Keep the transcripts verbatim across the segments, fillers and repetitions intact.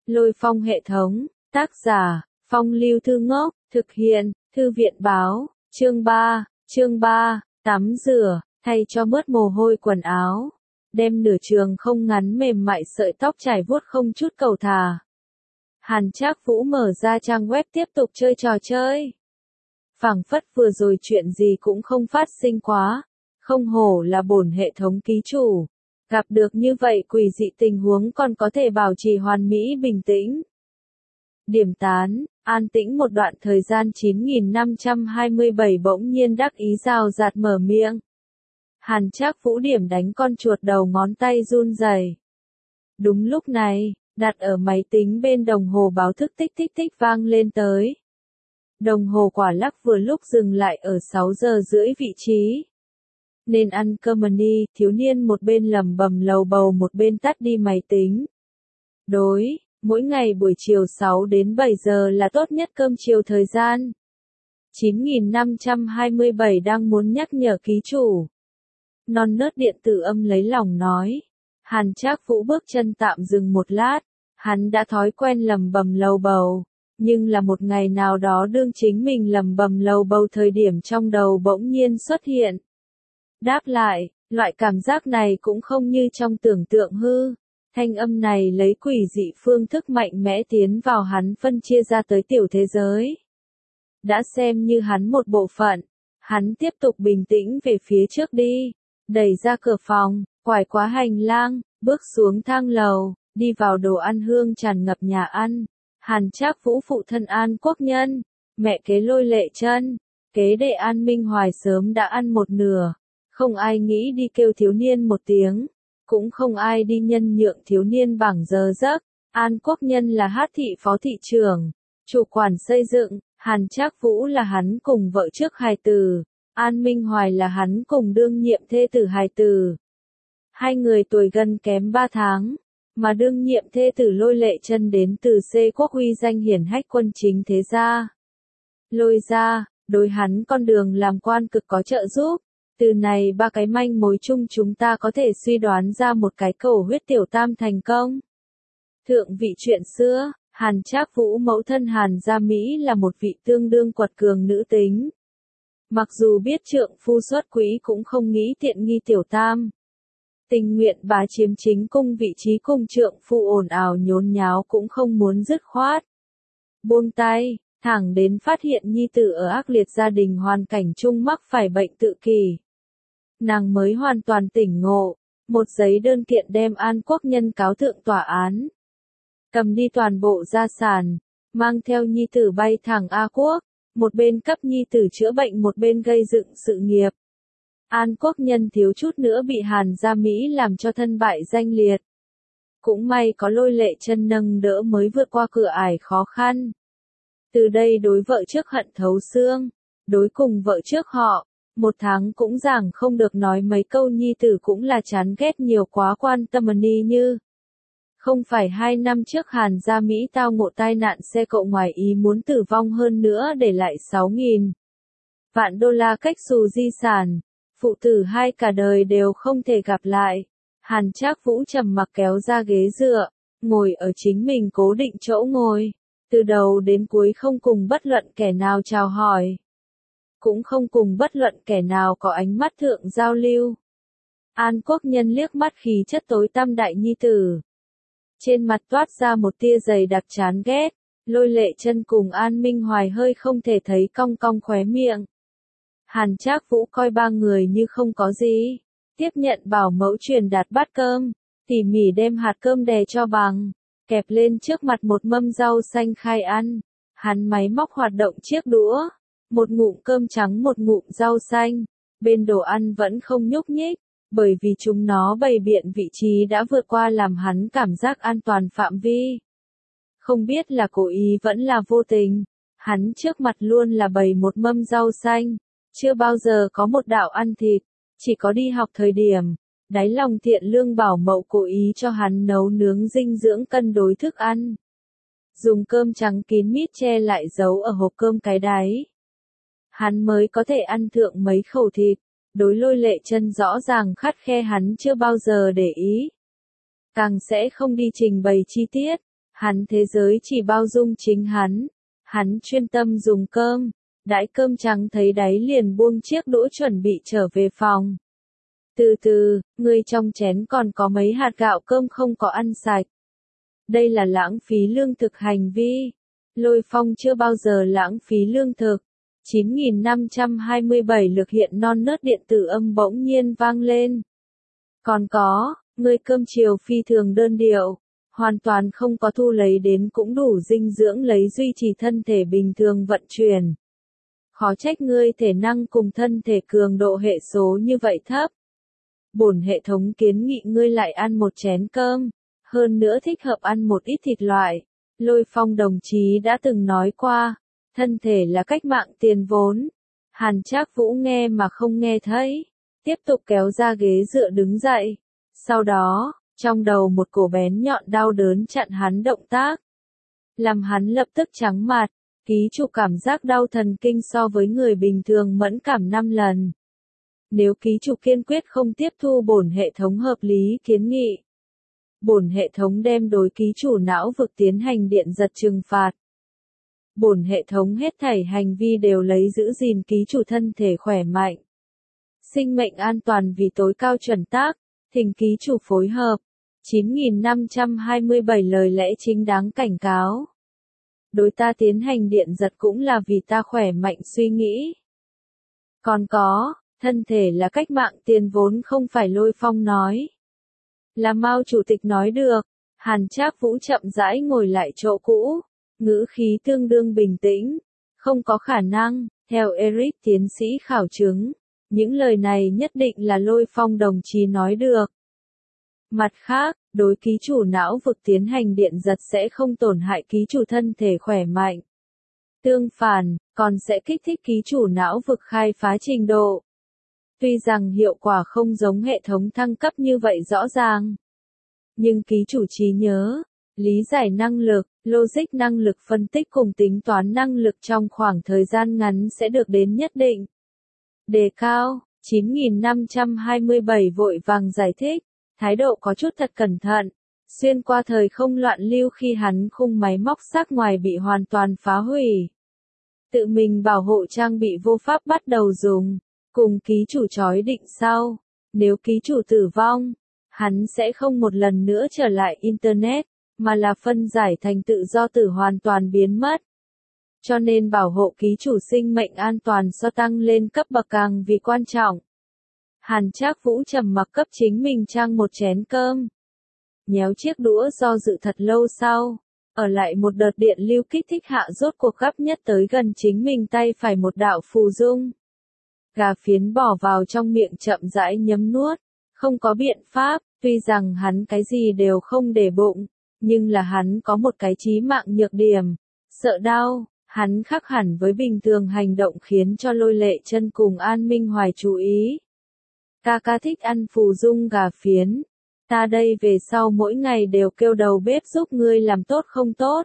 Lôi Phong hệ thống, tác giả, Phong Lưu Thư Ngốc, thực hiện, Thư viện báo, chương ba, chương ba, tắm rửa, thay cho mướt mồ hôi quần áo, đem nửa trường không ngắn mềm mại sợi tóc trải vuốt không chút cầu thả. Hàn Trác Vũ mở ra trang web tiếp tục chơi trò chơi. Phảng phất vừa rồi chuyện gì cũng không phát sinh quá, không hổ là bổn hệ thống ký chủ. Gặp được như vậy quỷ dị tình huống còn có thể bảo trì hoàn mỹ bình tĩnh. Điểm tán, an tĩnh một đoạn thời gian chín nghìn năm trăm hai mươi bảy bỗng nhiên đắc ý rào rạt mở miệng. Hàn Trác Vũ điểm đánh con chuột đầu ngón tay run rẩy. Đúng lúc này, đặt ở máy tính bên đồng hồ báo thức tích tích tích vang lên tới. Đồng hồ quả lắc vừa lúc dừng lại ở sáu giờ rưỡi vị trí. Nên ăn cơm đi, thiếu niên một bên lẩm bẩm lầu bầu một bên tắt đi máy tính. Đối, mỗi ngày buổi chiều sáu đến bảy giờ là tốt nhất cơm chiều thời gian. chín nghìn năm trăm hai mươi bảy đang muốn nhắc nhở ký chủ. Non nớt điện tử âm lấy lòng nói. Hàn Trác Vũ bước chân tạm dừng một lát, hắn đã thói quen lẩm bẩm lầu bầu, nhưng là một ngày nào đó đương chính mình lẩm bẩm lầu bầu thời điểm trong đầu bỗng nhiên xuất hiện. Đáp lại, loại cảm giác này cũng không như trong tưởng tượng hư. Thanh âm này lấy quỷ dị phương thức mạnh mẽ tiến vào hắn phân chia ra tới tiểu thế giới. Đã xem như hắn một bộ phận, hắn tiếp tục bình tĩnh về phía trước đi, đẩy ra cửa phòng, quải qua hành lang, bước xuống thang lầu, đi vào đồ ăn hương tràn ngập nhà ăn. Hàn Trác Vũ phụ thân An Quốc Nhân, mẹ kế Lôi Lệ Chân, kế đệ An Minh Hoài sớm đã ăn một nửa. Không ai nghĩ đi kêu thiếu niên một tiếng, cũng không ai đi nhân nhượng thiếu niên bảng giờ giấc. An Quốc Nhân là Hát thị phó thị trưởng, chủ quản xây dựng, Hàn Trác Vũ là hắn cùng vợ trước hài tử, An Minh Hoài là hắn cùng đương nhiệm thê tử hài tử. Hai người tuổi gần kém ba tháng, mà đương nhiệm thê tử Lôi Lệ Chân đến từ C quốc uy danh hiển hách quân chính thế gia. Lôi gia, đối hắn con đường làm quan cực có trợ giúp. Từ này ba cái manh mối chung chúng ta có thể suy đoán ra một cái cầu huyết tiểu tam thành công. Thượng vị chuyện xưa, Hàn Trác Vũ mẫu thân Hàn Gia Mỹ là một vị tương đương quật cường nữ tính. Mặc dù biết trượng phu xuất quý cũng không nghĩ tiện nghi tiểu tam. Tình nguyện bá chiếm chính cung vị trí cùng trượng phu ồn ào nhốn nháo cũng không muốn dứt khoát. Buông tay, thẳng đến phát hiện nhi tử ở ác liệt gia đình hoàn cảnh chung mắc phải bệnh tự kỷ. Nàng mới hoàn toàn tỉnh ngộ, một giấy đơn kiện đem An Quốc Nhân cáo thượng tòa án. Cầm đi toàn bộ gia sản, mang theo nhi tử bay thẳng A Quốc, một bên cấp nhi tử chữa bệnh một bên gây dựng sự nghiệp. An Quốc Nhân thiếu chút nữa bị Hàn Gia Mỹ làm cho thân bại danh liệt. Cũng may có Lôi Lệ Chân nâng đỡ mới vượt qua cửa ải khó khăn. Từ đây đối vợ trước hận thấu xương, đối cùng vợ trước họ. Một tháng cũng giảng không được nói mấy câu nhi tử cũng là chán ghét nhiều quá quan tâm ni như. Không phải hai năm trước Hàn Gia Mỹ tao ngộ tai nạn xe cộ ngoài ý muốn tử vong hơn nữa để lại sáu nghìn vạn đô la cách xù di sản. Phụ tử hai cả đời đều không thể gặp lại. Hàn Trác Vũ trầm mặc kéo ra ghế dựa, ngồi ở chính mình cố định chỗ ngồi. Từ đầu đến cuối không cùng bất luận kẻ nào chào hỏi. Cũng không cùng bất luận kẻ nào có ánh mắt thượng giao lưu. An Quốc Nhân liếc mắt khí chất tối tăm đại nhi tử. Trên mặt toát ra một tia dày đặc chán ghét, Lôi Lệ Chân cùng An Minh Hoài hơi không thể thấy cong cong khóe miệng. Hàn Trác Vũ coi ba người như không có gì, tiếp nhận bảo mẫu truyền đạt bát cơm, tỉ mỉ đem hạt cơm đè cho bằng, kẹp lên trước mặt một mâm rau xanh khai ăn. Hắn máy móc hoạt động chiếc đũa. Một ngụm cơm trắng một ngụm rau xanh, bên đồ ăn vẫn không nhúc nhích, bởi vì chúng nó bày biện vị trí đã vượt qua làm hắn cảm giác an toàn phạm vi. Không biết là cố ý vẫn là vô tình, hắn trước mặt luôn là bày một mâm rau xanh, chưa bao giờ có một đạo ăn thịt, chỉ có đi học thời điểm, đáy lòng thiện lương bảo mẫu cố ý cho hắn nấu nướng dinh dưỡng cân đối thức ăn. Dùng cơm trắng kín mít che lại giấu ở hộp cơm cái đáy. Hắn mới có thể ăn thượng mấy khẩu thịt, đối Lôi Lệ Chân rõ ràng khắt khe hắn chưa bao giờ để ý. Càng sẽ không đi trình bày chi tiết, Hắn thế giới chỉ bao dung chính hắn. Hắn chuyên tâm dùng cơm. Đãi cơm trắng thấy đáy liền buông chiếc đũa chuẩn bị trở về phòng. Từ từ, ngươi trong chén còn có mấy hạt gạo cơm không có ăn sạch. Đây là lãng phí lương thực hành vi. Lôi Phong chưa bao giờ lãng phí lương thực. chín nghìn năm trăm hai mươi bảy lực hiện non nớt điện tử âm bỗng nhiên vang lên. Còn có, ngươi cơm chiều phi thường đơn điệu. Hoàn toàn không có thu lấy đến cũng đủ dinh dưỡng lấy duy trì thân thể bình thường vận chuyển. Khó trách ngươi thể năng cùng thân thể cường độ hệ số như vậy thấp. Bổn hệ thống kiến nghị ngươi lại ăn một chén cơm, hơn nữa thích hợp ăn một ít thịt loại. Lôi Phong đồng chí đã từng nói qua, thân thể là cách mạng tiền vốn. Hàn Trác Vũ nghe mà không nghe thấy, tiếp tục kéo ra ghế dựa đứng dậy. Sau đó, trong đầu một cổ bén nhọn đau đớn chặn hắn động tác, làm hắn lập tức trắng mặt. Ký chủ cảm giác đau thần kinh so với người bình thường mẫn cảm năm lần. Nếu ký chủ kiên quyết không tiếp thu bổn hệ thống hợp lý kiến nghị, bổn hệ thống đem đối ký chủ não vực tiến hành điện giật trừng phạt. Bổn hệ thống hết thảy hành vi đều lấy giữ gìn ký chủ thân thể khỏe mạnh, sinh mệnh an toàn vì tối cao chuẩn tắc, thỉnh ký chủ phối hợp. chín nghìn năm trăm hai mươi bảy lời lẽ chính đáng cảnh cáo. Đối ta tiến hành điện giật cũng là vì ta khỏe mạnh suy nghĩ. Còn có, thân thể là cách mạng tiền vốn không phải Lôi Phong nói. Là Mao Chủ tịch nói được. Hàn Trác Vũ chậm rãi ngồi lại chỗ cũ, ngữ khí tương đương bình tĩnh. Không có khả năng, theo Eric tiến sĩ khảo chứng, những lời này nhất định là Lôi Phong đồng chí nói được. Mặt khác, đối ký chủ não vực tiến hành điện giật sẽ không tổn hại ký chủ thân thể khỏe mạnh. Tương phản, còn sẽ kích thích ký chủ não vực khai phá trình độ. Tuy rằng hiệu quả không giống hệ thống thăng cấp như vậy rõ ràng, nhưng ký chủ trí nhớ, lý giải năng lực, logic năng lực phân tích cùng tính toán năng lực trong khoảng thời gian ngắn sẽ được đến nhất định đề cao. chín nghìn năm trăm hai mươi bảy vội vàng giải thích, thái độ có chút thật cẩn thận. Xuyên qua thời không loạn lưu khi hắn khung máy móc xác ngoài bị hoàn toàn phá hủy, tự mình bảo hộ trang bị vô pháp bắt đầu dùng, cùng ký chủ chói định sau. Nếu ký chủ tử vong, hắn sẽ không một lần nữa trở lại Internet, mà là phân giải thành tự do tử hoàn toàn biến mất. Cho nên bảo hộ ký chủ sinh mệnh an toàn so tăng lên cấp bậc càng vì quan trọng. Hàn Trác Vũ trầm mặc cấp chính mình trang một chén cơm. Nhéo chiếc đũa do dự thật lâu sau, ở lại một đợt điện lưu kích thích hạ rốt cuộc gấp nhất tới gần chính mình tay phải một đạo phù dung. Gà phiến bỏ vào trong miệng chậm rãi nhấm nuốt, không có biện pháp, tuy rằng hắn cái gì đều không để bụng, nhưng là hắn có một cái chí mạng nhược điểm, sợ đau. Hắn khác hẳn với bình thường hành động khiến cho Lôi Lệ Chân cùng An Minh Hoài chú ý. Ca ca thích ăn phù dung gà phiến. Ta đây về sau mỗi ngày đều kêu đầu bếp giúp ngươi làm tốt không tốt.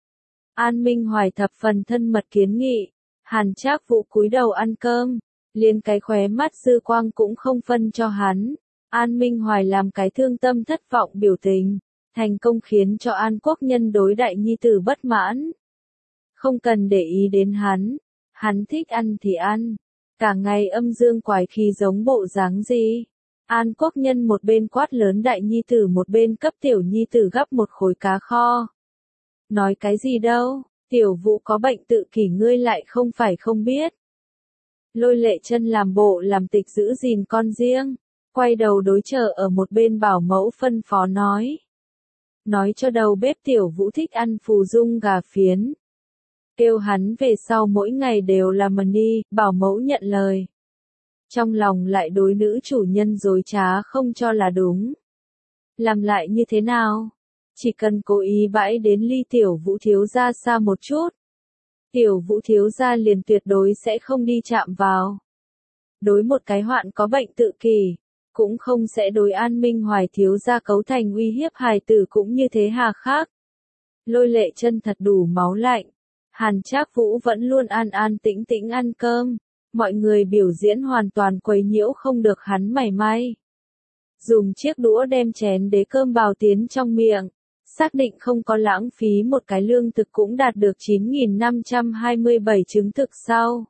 An Minh Hoài thập phần thân mật kiến nghị. Hàn Trác Vũ cúi đầu ăn cơm, liền cái khóe mắt dư quang cũng không phân cho hắn. An Minh Hoài làm cái thương tâm thất vọng biểu tình, thành công khiến cho An Quốc Nhân đối đại nhi tử bất mãn. Không cần để ý đến hắn, hắn thích ăn thì ăn, cả ngày âm dương quái khí giống bộ dáng gì. An Quốc Nhân một bên quát lớn đại nhi tử một bên cấp tiểu nhi tử gắp một khối cá kho. Nói cái gì đâu, Tiểu Vũ có bệnh tự kỷ ngươi lại không phải không biết. Lôi Lệ Chân làm bộ làm tịch giữ gìn con riêng, quay đầu đối chờ ở một bên bảo mẫu phân phó nói. Nói cho đầu bếp Tiểu Vũ thích ăn phù dung gà phiến. Kêu hắn về sau mỗi ngày đều làm mần đi, bảo mẫu nhận lời. Trong lòng lại đối nữ chủ nhân dối trá không cho là đúng. Làm lại như thế nào? Chỉ cần cố ý bãi đến ly Tiểu Vũ thiếu gia xa một chút. Tiểu Vũ thiếu gia liền tuyệt đối sẽ không đi chạm vào. Đối một cái hoạn có bệnh tự kỷ, cũng không sẽ đối An Minh Hoài thiếu gia cấu thành uy hiếp hài tử cũng như thế hà khắc. Lôi Lệ Chân thật đủ máu lạnh. Hàn Trác Vũ vẫn luôn an an tĩnh tĩnh ăn cơm, mọi người biểu diễn hoàn toàn quấy nhiễu không được hắn mảy may. Dùng chiếc đũa đem chén đế cơm bào tiến trong miệng, Xác định không có lãng phí một cái lương thực cũng đạt được chín nghìn năm trăm hai mươi bảy chứng thực sau.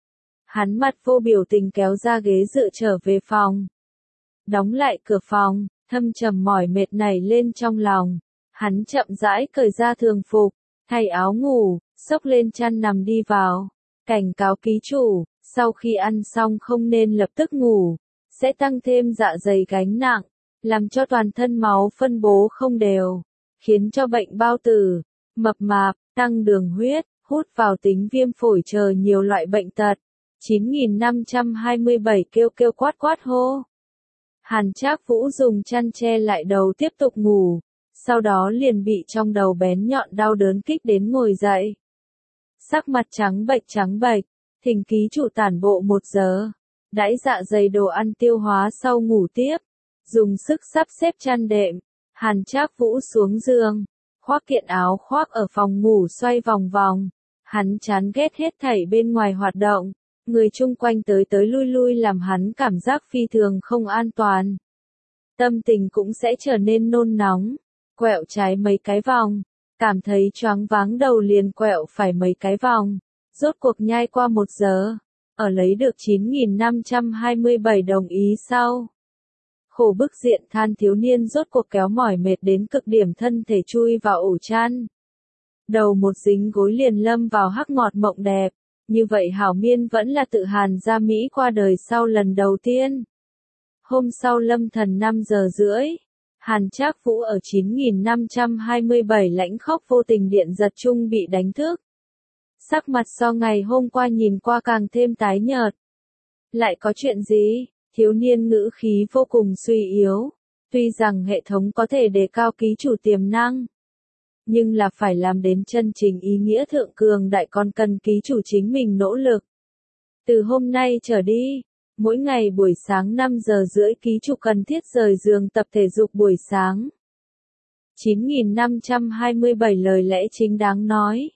Hắn mặt vô biểu tình kéo ra ghế dựa trở về phòng. Đóng lại cửa phòng, thâm trầm mỏi mệt nảy lên trong lòng. Hắn chậm rãi cởi ra thường phục, thay áo ngủ, xốc lên chăn nằm đi vào. Cảnh cáo ký chủ, sau khi ăn xong không nên lập tức ngủ, sẽ tăng thêm dạ dày gánh nặng, làm cho toàn thân máu phân bố không đều, khiến cho bệnh bao tử, mập mạp, tăng đường huyết, hút vào tính viêm phổi chờ nhiều loại bệnh tật. chín nghìn năm trăm hai mươi bảy kêu kêu quát quát hô. Hàn Trác Vũ dùng chăn che lại đầu tiếp tục ngủ, sau đó liền bị trong đầu bén nhọn đau đớn kích đến ngồi dậy. Sắc mặt trắng bệch trắng bệch, thỉnh ký chủ tản bộ một giờ, đãi dạ dày đồ ăn tiêu hóa sau ngủ tiếp, dùng sức sắp xếp chăn đệm. Hàn Trác Vũ xuống giường, khoác kiện áo khoác ở phòng ngủ xoay vòng vòng, hắn chán ghét hết thảy bên ngoài hoạt động. Người chung quanh tới tới lui lui làm hắn cảm giác phi thường không an toàn. Tâm tình cũng sẽ trở nên nôn nóng, quẹo trái mấy cái vòng, cảm thấy choáng váng đầu liền quẹo phải mấy cái vòng, rốt cuộc nhai qua một giờ, ở lấy được chín nghìn năm trăm hai mươi bảy đồng ý sau. Khổ bức diện than thiếu niên rốt cuộc kéo mỏi mệt đến cực điểm thân thể chui vào ổ chăn. Đầu một dính gối liền lâm vào hắc ngọt mộng đẹp. Như vậy Hảo Miên vẫn là tự Hàn gia Mỹ qua đời sau lần đầu tiên. Hôm sau lâm thần năm giờ rưỡi, Hàn Trác Vũ ở chín nghìn năm trăm hai mươi bảy lãnh khốc vô tình điện giật chung bị đánh thức. Sắc mặt so ngày hôm qua nhìn qua càng thêm tái nhợt. Lại có chuyện gì? Thiếu niên ngữ khí vô cùng suy yếu. Tuy rằng hệ thống có thể đề cao ký chủ tiềm năng, nhưng là phải làm đến chân chính ý nghĩa thượng cường đại còn cần ký chủ chính mình nỗ lực. Từ hôm nay trở đi, mỗi ngày buổi sáng năm giờ rưỡi ký chủ cần thiết rời giường tập thể dục buổi sáng. chín nghìn năm trăm hai mươi bảy lời lẽ chính đáng nói.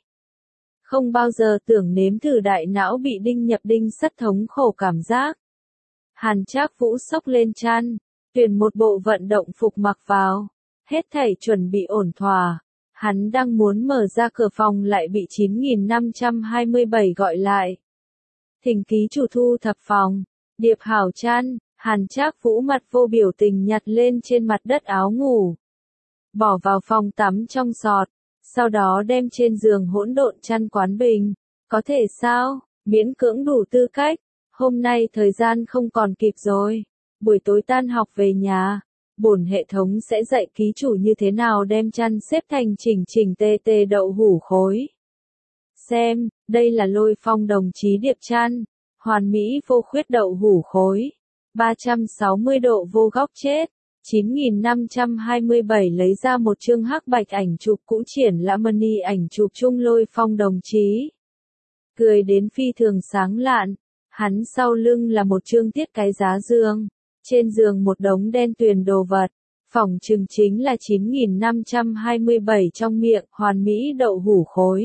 Không bao giờ tưởng nếm thử đại não bị đinh nhập đinh sắt thống khổ cảm giác. Hàn Trác Vũ xốc lên chăn, tuyển một bộ vận động phục mặc vào, hết thảy chuẩn bị ổn thỏa. Hắn đang muốn mở ra cửa phòng lại bị chín nghìn năm trăm hai mươi bảy gọi lại. Thỉnh ký chủ thu thập phòng, điệp hảo chăn. Hàn Trác Vũ mặt vô biểu tình nhặt lên trên mặt đất áo ngủ, bỏ vào phòng tắm trong sọt, sau đó đem trên giường hỗn độn chăn quán bình. Có thể sao? Miễn cưỡng đủ tư cách. Hôm nay thời gian không còn kịp rồi. Buổi tối tan học về nhà, bổn hệ thống sẽ dạy ký chủ như thế nào đem chăn xếp thành chỉnh chỉnh tề tề đậu hũ khối. Xem, đây là Lôi Phong đồng chí điệp chăn, hoàn mỹ vô khuyết đậu hũ khối, ba trăm sáu mươi độ vô góc chết. chín nghìn năm trăm hai mươi bảy lấy ra một chương hắc bạch ảnh chụp cũ triển lãm mini ảnh chụp chung Lôi Phong đồng chí. Cười đến phi thường sáng lạn, hắn sau lưng là một chương tiết cái giá giường. Trên giường một đống đen tuyền đồ vật, phỏng chừng chính là chín nghìn năm trăm hai mươi bảy trong miệng, hoàn mỹ đậu hũ khối.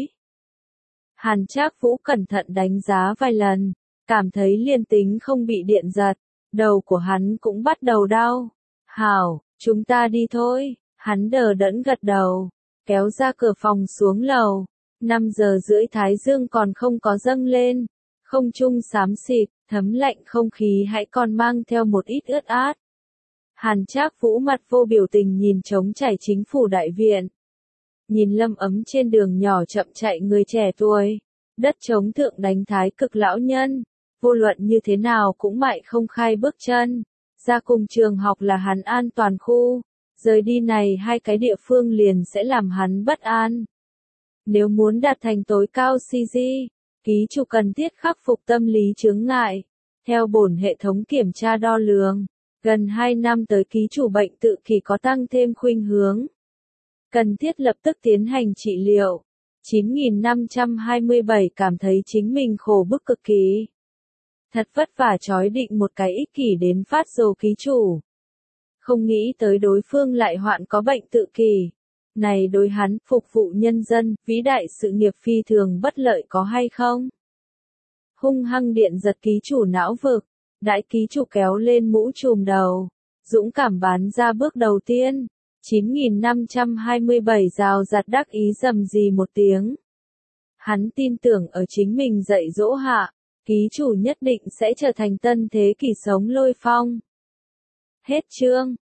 Hàn Trác Vũ cẩn thận đánh giá vài lần, cảm thấy liên tính không bị điện giật, đầu của hắn cũng bắt đầu đau. Hảo, chúng ta đi thôi, hắn đờ đẫn gật đầu, kéo ra cửa phòng xuống lầu. năm giờ rưỡi thái dương còn không có dâng lên, không trung xám xịt, thấm lạnh không khí hãy còn mang theo một ít ướt át. Hàn Trác Vũ mặt vô biểu tình nhìn trống trải chính phủ đại viện. Nhìn lâm ấm trên đường nhỏ chậm chạy người trẻ tuổi, đất trống thượng đánh thái cực lão nhân, vô luận như thế nào cũng mại không khai bước chân. Ra cùng trường học là hắn an toàn khu, rời đi này hai cái địa phương liền sẽ làm hắn bất an. Nếu muốn đạt thành tối cao xê giê, ký chủ cần thiết khắc phục tâm lý chướng ngại. Theo bổn hệ thống kiểm tra đo lường, gần hai năm tới ký chủ bệnh tự kỷ có tăng thêm khuynh hướng. Cần thiết lập tức tiến hành trị liệu. chín nghìn năm trăm hai mươi bảy cảm thấy chính mình khổ bức cực kỳ. Thật vất vả trói định một cái ích kỷ đến phát rồ ký chủ. Không nghĩ tới đối phương lại hoạn có bệnh tự kỷ. Này đối hắn, phục vụ nhân dân, vĩ đại sự nghiệp phi thường bất lợi có hay không? Hung hăng điện giật ký chủ não vực, đại ký chủ kéo lên mũ trùm đầu, dũng cảm bán ra bước đầu tiên. chín nghìn năm trăm hai mươi bảy Rào Rạt đắc ý rầm rì một tiếng. Hắn tin tưởng ở chính mình dạy dỗ hạ, ký chủ nhất định sẽ trở thành tân thế kỷ sống lôi phong. Hết chương.